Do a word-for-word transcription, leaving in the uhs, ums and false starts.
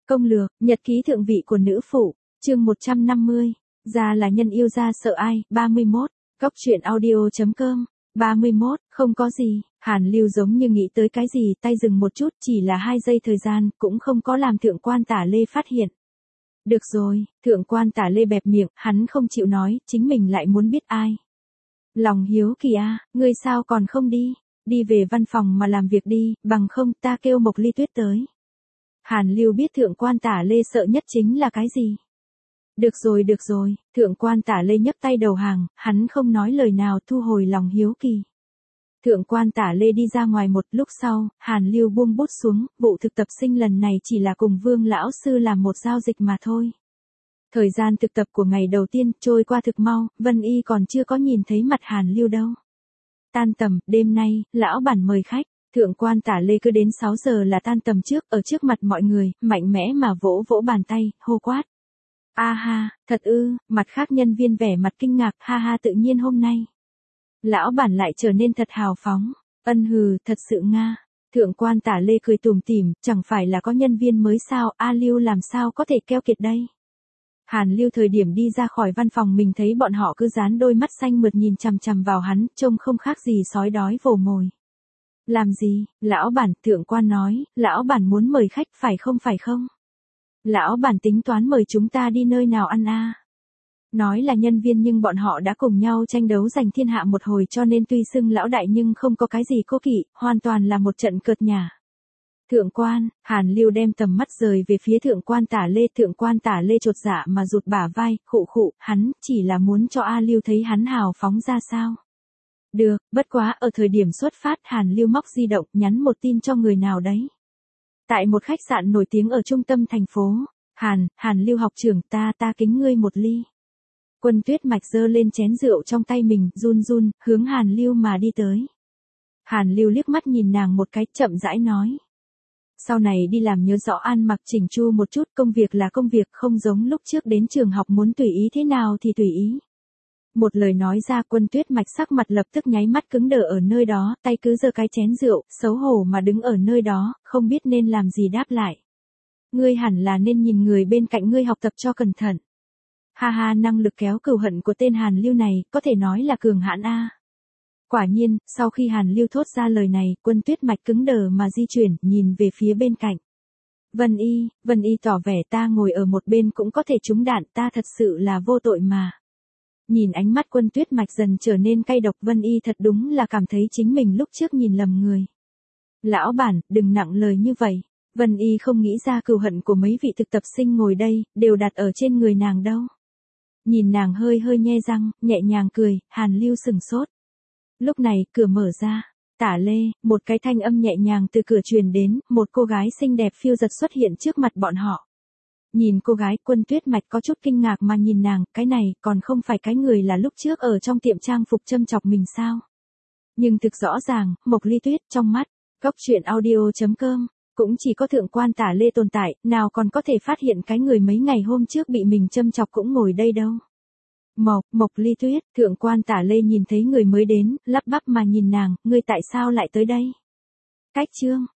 Công lược, nhật ký thượng vị của nữ phụ, chương một trăm năm mươi, già là nhân yêu ra sợ ai, ba mươi mốt, cóc truyện audio.com, ba mươi mốt, không có gì, Hàn Lưu giống như nghĩ tới cái gì, tay dừng một chút, chỉ là hai giây thời gian, cũng không có làm thượng quan Tả Lê phát hiện. Được rồi, thượng quan Tả Lê bẹp miệng, hắn không chịu nói, chính mình lại muốn biết ai. Lòng hiếu kỳ a, à, ngươi sao còn không đi, đi về văn phòng mà làm việc đi, bằng không ta kêu Mộc Ly Tuyết tới. Hàn Lưu biết thượng quan Tả Lê sợ nhất chính là cái gì. Được rồi được rồi, thượng quan Tả Lê nhấc tay đầu hàng, hắn không nói lời nào thu hồi lòng hiếu kỳ. Thượng quan Tả Lê đi ra ngoài một lúc sau, Hàn Lưu buông bút xuống, vụ thực tập sinh lần này chỉ là cùng Vương lão sư làm một giao dịch mà thôi. Thời gian thực tập của ngày đầu tiên trôi qua thực mau, Vân Y còn chưa có nhìn thấy mặt Hàn Lưu đâu. Tan tầm, đêm nay, lão bản mời khách, thượng quan Tả Lê cứ đến sáu giờ là tan tầm trước, ở trước mặt mọi người, mạnh mẽ mà vỗ vỗ bàn tay, hô quát. A ha, thật ư, mặt khác nhân viên vẻ mặt kinh ngạc, ha ha tự nhiên hôm nay. Lão bản lại trở nên thật hào phóng, ân hừ, thật sự nga. Thượng quan Tả Lê cười tủm tỉm, chẳng phải là có nhân viên mới sao, A Lưu làm sao có thể keo kiệt đây. Hàn Lưu thời điểm đi ra khỏi văn phòng mình thấy bọn họ cứ dán đôi mắt xanh mượt nhìn chằm chằm vào hắn, trông không khác gì sói đói vồ mồi. Làm gì, lão bản, thượng quan nói, lão bản muốn mời khách phải không phải không? Lão bản tính toán mời chúng ta đi nơi nào ăn a? Nói là nhân viên nhưng bọn họ đã cùng nhau tranh đấu giành thiên hạ một hồi cho nên tuy xưng lão đại nhưng không có cái gì cố kỵ, hoàn toàn là một trận cợt nhả. Thượng quan, Hàn Lưu đem tầm mắt rời về phía thượng quan Tả Lê, thượng quan Tả Lê chột dạ mà rụt bả vai, khụ khụ, hắn chỉ là muốn cho A Lưu thấy hắn hào phóng ra sao. Được, bất quá ở thời điểm xuất phát Hàn Lưu móc di động nhắn một tin cho người nào đấy. Tại một khách sạn nổi tiếng ở trung tâm thành phố, Hàn, Hàn Lưu học trưởng ta ta kính ngươi một ly. Quân Tuyết Mạch giơ lên chén rượu trong tay mình, run run, hướng Hàn Lưu mà đi tới. Hàn Lưu liếc mắt nhìn nàng một cái, chậm rãi nói. Sau này đi làm nhớ rõ ăn mặc chỉnh chu một chút, công việc là công việc, không giống lúc trước đến trường học muốn tùy ý thế nào thì tùy ý. Một lời nói ra Quân Tuyết Mạch sắc mặt lập tức nháy mắt cứng đờ ở nơi đó, tay cứ giơ cái chén rượu, xấu hổ mà đứng ở nơi đó, không biết nên làm gì đáp lại. Ngươi hẳn là nên nhìn người bên cạnh ngươi học tập cho cẩn thận. Ha ha, năng lực kéo cừu hận của tên Hàn Lưu này, có thể nói là cường hãn a. Quả nhiên, sau khi Hàn Lưu thốt ra lời này, Quân Tuyết Mạch cứng đờ mà di chuyển, nhìn về phía bên cạnh. Vân Y, Vân Y tỏ vẻ ta ngồi ở một bên cũng có thể trúng đạn, ta thật sự là vô tội mà. Nhìn ánh mắt Quân Tuyết Mạch dần trở nên cay độc, Vân Y thật đúng là cảm thấy chính mình lúc trước nhìn lầm người. Lão bản, đừng nặng lời như vậy. Vân Y không nghĩ ra cừu hận của mấy vị thực tập sinh ngồi đây, đều đặt ở trên người nàng đâu. Nhìn nàng hơi hơi nhe răng, nhẹ nhàng cười, Hàn Lưu sừng sốt. Lúc này, cửa mở ra. Tả Lê, một cái thanh âm nhẹ nhàng từ cửa truyền đến, một cô gái xinh đẹp phiêu giật xuất hiện trước mặt bọn họ. Nhìn cô gái, Quân Tuyết Mạch có chút kinh ngạc mà nhìn nàng, cái này, còn không phải cái người là lúc trước ở trong tiệm trang phục châm chọc mình sao? Nhưng thực rõ ràng, Mộc Ly Tuyết, trong mắt, cóc truyện audio.com, cũng chỉ có thượng quan Tả Lê tồn tại, nào còn có thể phát hiện cái người mấy ngày hôm trước bị mình châm chọc cũng ngồi đây đâu. Mộc, Mộc Ly Tuyết, thượng quan Tả Lê nhìn thấy người mới đến, lắp bắp mà nhìn nàng, ngươi tại sao lại tới đây? Cách chương,